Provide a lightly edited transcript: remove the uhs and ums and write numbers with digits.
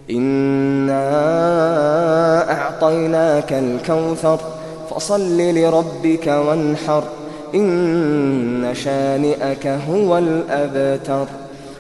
إنا أعطيناك الكوثر فصل لربك وانحر إن شانئك هو الأبتر.